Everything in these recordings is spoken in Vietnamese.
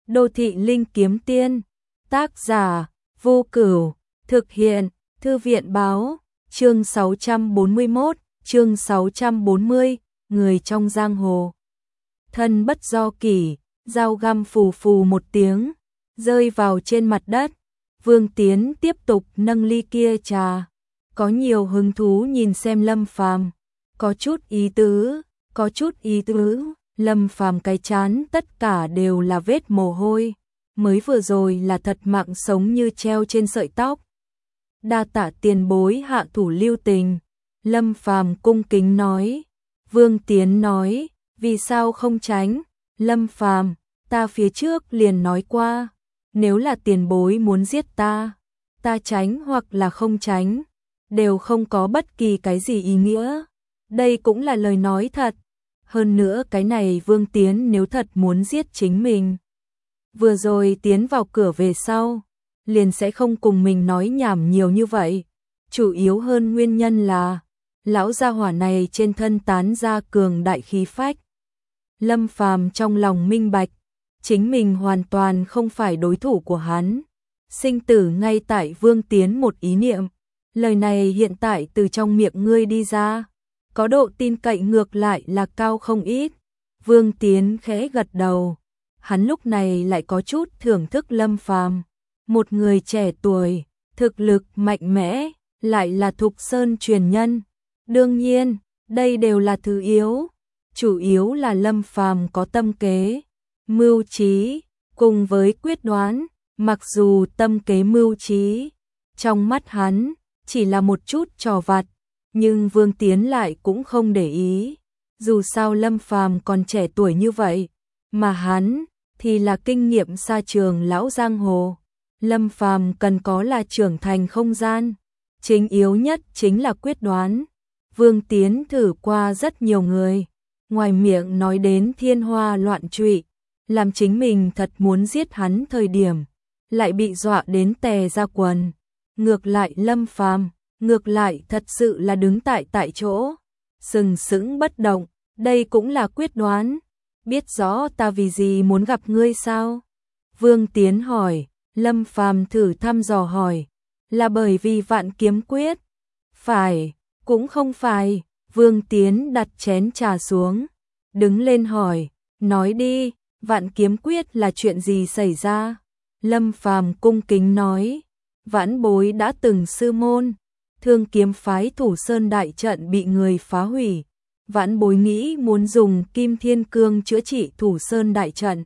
Đô thị linh kiếm tiên, tác giả, Vô Cửu, thực hiện, Thư viện báo, chương 641, chương 640, người trong giang hồ. Thân bất do kỷ, dao găm phù phù một tiếng, rơi vào trên mặt đất. Vương Tiến tiếp tục nâng ly kia trà, có nhiều hứng thú nhìn xem Lâm Phàm, có chút ý tứ, có chút ý tứ. Lâm Phàm cái chán tất cả đều là vết mồ hôi, mới vừa rồi là thật mạng sống như treo trên sợi tóc. Đa tạ tiền bối hạ thủ lưu tình, Lâm Phàm cung kính nói. Vương Tiến nói, vì sao không tránh? Lâm Phàm, ta phía trước liền nói qua, nếu là tiền bối muốn giết ta tránh hoặc là không tránh, đều không có bất kỳ cái gì ý nghĩa. Đây cũng là lời nói thật. Hơn nữa cái này Vương Tiến nếu thật muốn giết chính mình, vừa rồi tiến vào cửa về sau, liền sẽ không cùng mình nói nhảm nhiều như vậy. Chủ yếu hơn nguyên nhân là, lão gia hỏa này trên thân tán ra cường đại khí phách. Lâm Phàm trong lòng minh bạch, chính mình hoàn toàn không phải đối thủ của hắn. Sinh tử ngay tại Vương Tiến một ý niệm. Lời này hiện tại từ trong miệng ngươi đi ra, có độ tin cậy ngược lại là cao không ít. Vương Tiến khẽ gật đầu. Hắn lúc này lại có chút thưởng thức Lâm Phàm, một người trẻ tuổi, thực lực mạnh mẽ, lại là Thục Sơn truyền nhân. Đương nhiên, đây đều là thứ yếu, chủ yếu là Lâm Phàm có tâm kế, mưu trí, cùng với quyết đoán. Mặc dù tâm kế mưu trí trong mắt hắn chỉ là một chút trò vặt, nhưng Vương Tiến lại cũng không để ý. Dù sao Lâm Phàm còn trẻ tuổi như vậy, mà hắn thì là kinh nghiệm xa trường lão giang hồ. Lâm Phàm cần có là trưởng thành không gian, chính yếu nhất chính là quyết đoán. Vương Tiến thử qua rất nhiều người, ngoài miệng nói đến thiên hoa loạn trụy, làm chính mình thật muốn giết hắn thời điểm, lại bị dọa đến tè ra quần. Ngược lại Lâm Phàm, ngược lại thật sự là đứng tại chỗ, sừng sững bất động. Đây cũng là quyết đoán. Biết rõ ta vì gì muốn gặp ngươi sao? Vương Tiến hỏi. Lâm Phàm thử thăm dò hỏi, là bởi vì Vạn Kiếm Quyết? Phải, cũng không phải. Vương Tiến đặt chén trà xuống, đứng lên hỏi, nói đi, Vạn Kiếm Quyết là chuyện gì xảy ra? Lâm Phàm cung kính nói, vãn bối đã từng sư môn, Thương Kiếm phái Thủ Sơn đại trận bị người phá hủy, vãn bối nghĩ muốn dùng Kim Thiên Cương chữa trị Thủ Sơn đại trận.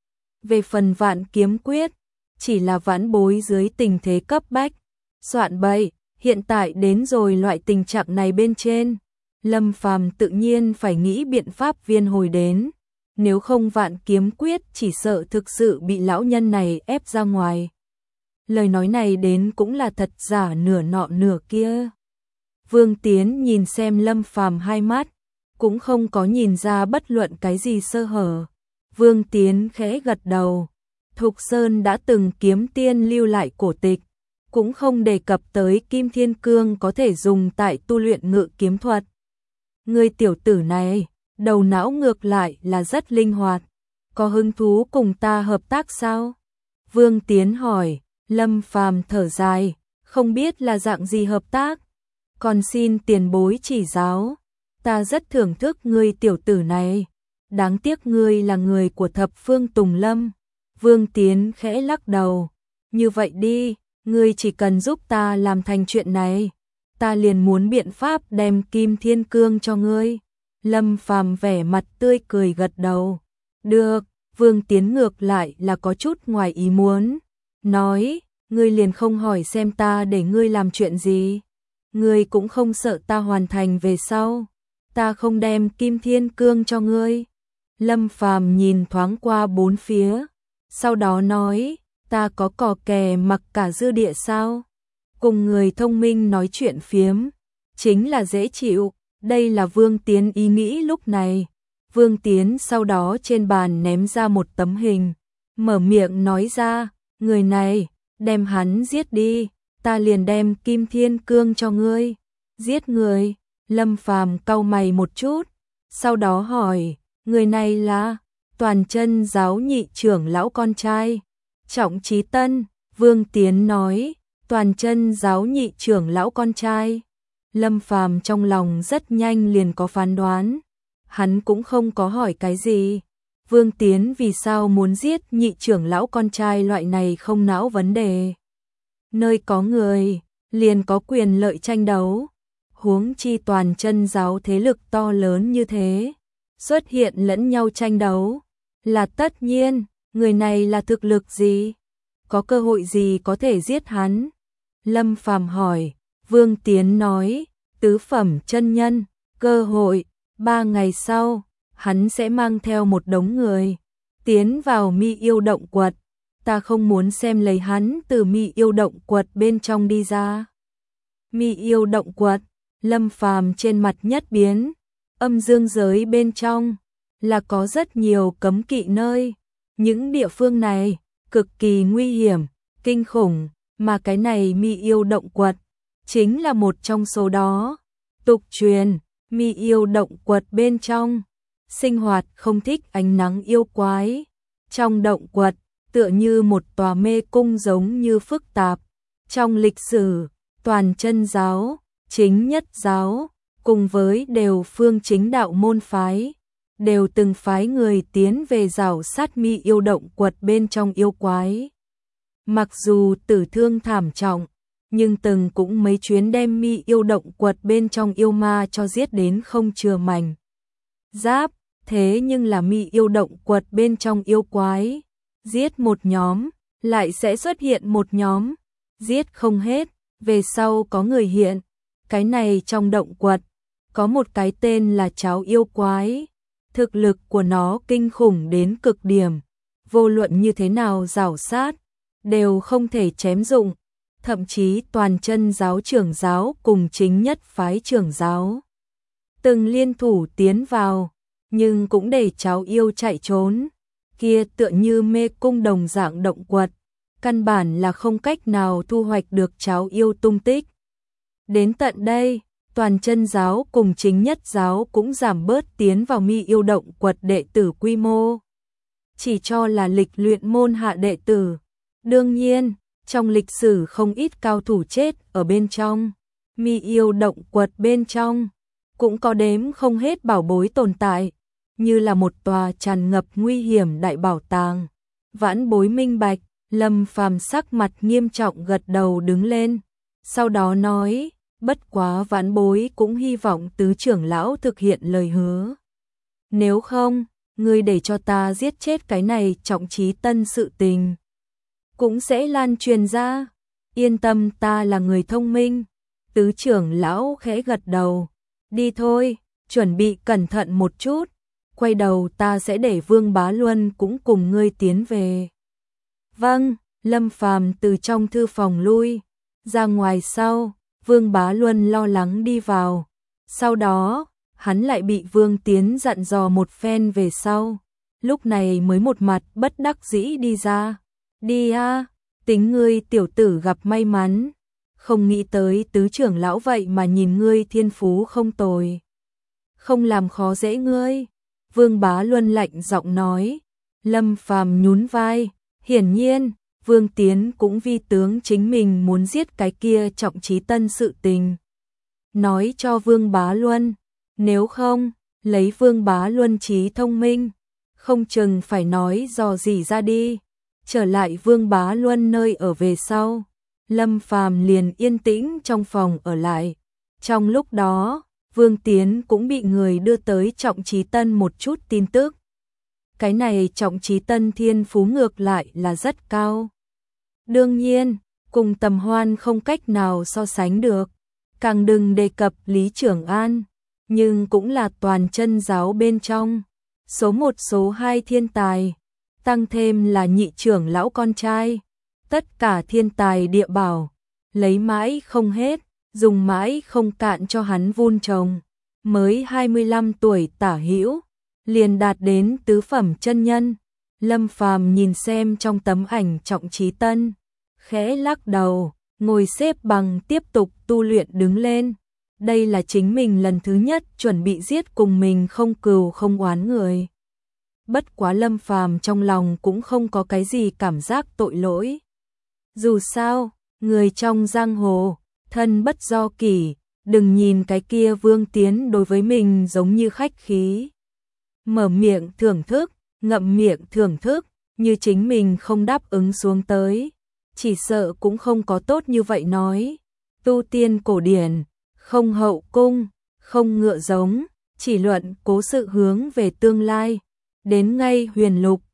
Về phần Vạn Kiếm Quyết, chỉ là vãn bối dưới tình thế cấp bách soạn bậy, hiện tại đến rồi loại tình trạng này bên trên, Lâm Phàm tự nhiên phải nghĩ biện pháp viên hồi đến, nếu không Vạn Kiếm Quyết chỉ sợ thực sự bị lão nhân này ép ra ngoài. Lời nói này đến cũng là thật giả nửa nọ nửa kia. Vương Tiến nhìn xem Lâm Phàm hai mắt, cũng không có nhìn ra bất luận cái gì sơ hở. Vương Tiến khẽ gật đầu. Thục Sơn đã từng kiếm tiên lưu lại cổ tịch, cũng không đề cập tới Kim Thiên Cương có thể dùng tại tu luyện ngự kiếm thuật. Người tiểu tử này, đầu não ngược lại là rất linh hoạt, có hứng thú cùng ta hợp tác sao? Vương Tiến hỏi. Lâm Phàm thở dài, không biết là dạng gì hợp tác, còn xin tiền bối chỉ giáo. Ta rất thưởng thức ngươi tiểu tử này, đáng tiếc ngươi là người của thập phương Tùng Lâm. Vương Tiến khẽ lắc đầu, như vậy đi, ngươi chỉ cần giúp ta làm thành chuyện này, ta liền muốn biện pháp đem Kim Thiên Cương cho ngươi. Lâm Phàm vẻ mặt tươi cười gật đầu. Được. Vương Tiến ngược lại là có chút ngoài ý muốn, nói, ngươi liền không hỏi xem ta để ngươi làm chuyện gì? Ngươi cũng không sợ ta hoàn thành về sau, ta không đem Kim Thiên Cương cho ngươi? Lâm Phàm nhìn thoáng qua bốn phía, sau đó nói, ta có cò kè mặc cả dư địa sao? Cùng người thông minh nói chuyện phiếm, chính là dễ chịu. Đây là Vương Tiến ý nghĩ lúc này. Vương Tiến sau đó trên bàn ném ra một tấm hình, mở miệng nói ra, người này, đem hắn giết đi, ta liền đem Kim Thiên Cương cho ngươi. Giết người? Lâm Phàm cau mày một chút, sau đó hỏi, người này là? Toàn Chân giáo nhị trưởng lão con trai, Trọng Chí Tân. Vương Tiến nói, Toàn Chân giáo nhị trưởng lão con trai. Lâm Phàm trong lòng rất nhanh liền có phán đoán, hắn cũng không có hỏi cái gì. Vương Tiến vì sao muốn giết nhị trưởng lão con trai loại này không não vấn đề. Nơi có người, liền có quyền lợi tranh đấu. Huống chi Toàn Chân giáo thế lực to lớn như thế, xuất hiện lẫn nhau tranh đấu là tất nhiên. Người này là thực lực gì? Có cơ hội gì có thể giết hắn? Lâm Phàm hỏi. Vương Tiến nói, tứ phẩm chân nhân, cơ hội. 3 ngày sau, hắn sẽ mang theo một đống người tiến vào Mi Yêu động quật. Ta không muốn xem lấy hắn từ Mi Yêu động quật bên trong đi ra. Mi Yêu động quật. Lâm Phàm trên mặt nhất biến. Âm dương giới bên trong là có rất nhiều cấm kỵ nơi. Những địa phương này cực kỳ nguy hiểm, kinh khủng, mà cái này Mi Yêu động quật chính là một trong số đó. Tục truyền, Mi Yêu động quật bên trong sinh hoạt không thích ánh nắng yêu quái. Trong động quật tựa như một tòa mê cung giống như phức tạp. Trong lịch sử, Toàn Chân giáo, Chính Nhất giáo cùng với đều phương chính đạo môn phái đều từng phái người tiến về rảo sát Mi Yêu động quật bên trong yêu quái. Mặc dù tử thương thảm trọng, nhưng từng cũng mấy chuyến đem Mi Yêu động quật bên trong yêu ma cho giết đến không chừa mảnh giáp. Thế nhưng là Mi Yêu động quật bên trong yêu quái, giết một nhóm, lại sẽ xuất hiện một nhóm, giết không hết, về sau có người hiện. Cái này trong động quật, có một cái tên là Cháo yêu quái, thực lực của nó kinh khủng đến cực điểm, vô luận như thế nào rảo sát, đều không thể chém dụng, thậm chí Toàn Chân giáo trưởng giáo cùng Chính Nhất phái trưởng giáo từng liên thủ tiến vào, nhưng cũng để Cháo yêu chạy trốn. Kia tựa như mê cung đồng dạng động quật, căn bản là không cách nào thu hoạch được Cháo yêu tung tích. Đến tận đây, Toàn Chân giáo cùng Chính Nhất giáo cũng giảm bớt tiến vào Mi Yêu động quật đệ tử quy mô, chỉ cho là lịch luyện môn hạ đệ tử. Đương nhiên, trong lịch sử không ít cao thủ chết ở bên trong. Mi Yêu động quật bên trong cũng có đếm không hết bảo bối tồn tại, như là một tòa tràn ngập nguy hiểm đại bảo tàng. Vãn Bối minh bạch. Lâm Phàm sắc mặt nghiêm trọng gật đầu đứng lên, sau đó nói, bất quá Vãn Bối cũng hy vọng tứ trưởng lão thực hiện lời hứa. Nếu không, ngươi để cho ta giết chết cái này Trọng Chí Tân sự tình cũng sẽ lan truyền ra. Yên tâm, ta là người thông minh. Tứ trưởng lão khẽ gật đầu. Đi thôi, chuẩn bị cẩn thận một chút. Quay đầu ta sẽ để Vương Bá Luân cũng cùng ngươi tiến về. Vâng. Lâm Phàm từ trong thư phòng lui ra ngoài sau, Vương Bá Luân lo lắng đi vào. Sau đó, hắn lại bị Vương Tiến dặn dò một phen về sau, lúc này mới một mặt bất đắc dĩ đi ra. Đi a, tính ngươi tiểu tử gặp may mắn, không nghĩ tới tứ trưởng lão vậy mà nhìn ngươi thiên phú không tồi, không làm khó dễ ngươi. Vương Bá Luân lạnh giọng nói. Lâm Phàm nhún vai, hiển nhiên Vương Tiến cũng vi tướng chính mình muốn giết cái kia Trọng Chí Tân sự tình nói cho Vương Bá Luân, nếu không, lấy Vương Bá Luân trí thông minh, không chừng phải nói dò dỉ ra đi. Trở lại Vương Bá Luân nơi ở về sau, Lâm Phàm liền yên tĩnh trong phòng ở lại. Trong lúc đó, Vương Tiến cũng bị người đưa tới Trọng Chí Tân một chút tin tức. Cái này Trọng Chí Tân thiên phú ngược lại là rất cao. Đương nhiên, cùng Tầm Hoan không cách nào so sánh được, càng đừng đề cập Lý Trưởng An, nhưng cũng là Toàn Chân giáo bên trong số 1 số 2 thiên tài, tăng thêm là nhị trưởng lão con trai, tất cả thiên tài địa bảo, lấy mãi không hết, dùng mãi không cạn cho hắn vun trồng. Mới 25 tuổi tả hữu, liền đạt đến tứ phẩm chân nhân. Lâm Phàm nhìn xem trong tấm ảnh Trọng Chí Tân, khẽ lắc đầu, ngồi xếp bằng tiếp tục tu luyện đứng lên. Đây là chính mình lần thứ nhất chuẩn bị giết cùng mình không cừu không oán người. bất quá Lâm Phàm trong lòng cũng không có cái gì cảm giác tội lỗi. Dù sao, người trong giang hồ, thân bất do kỷ, đừng nhìn cái kia Vương Tiến đối với mình giống như khách khí. Mở miệng thưởng thức, ngậm miệng thưởng thức, như chính mình không đáp ứng xuống tới, chỉ sợ cũng không có tốt như vậy nói. Tu tiên cổ điển, không hậu cung, không ngựa giống, chỉ luận cố sự hướng về tương lai. Đến ngay huyền lục,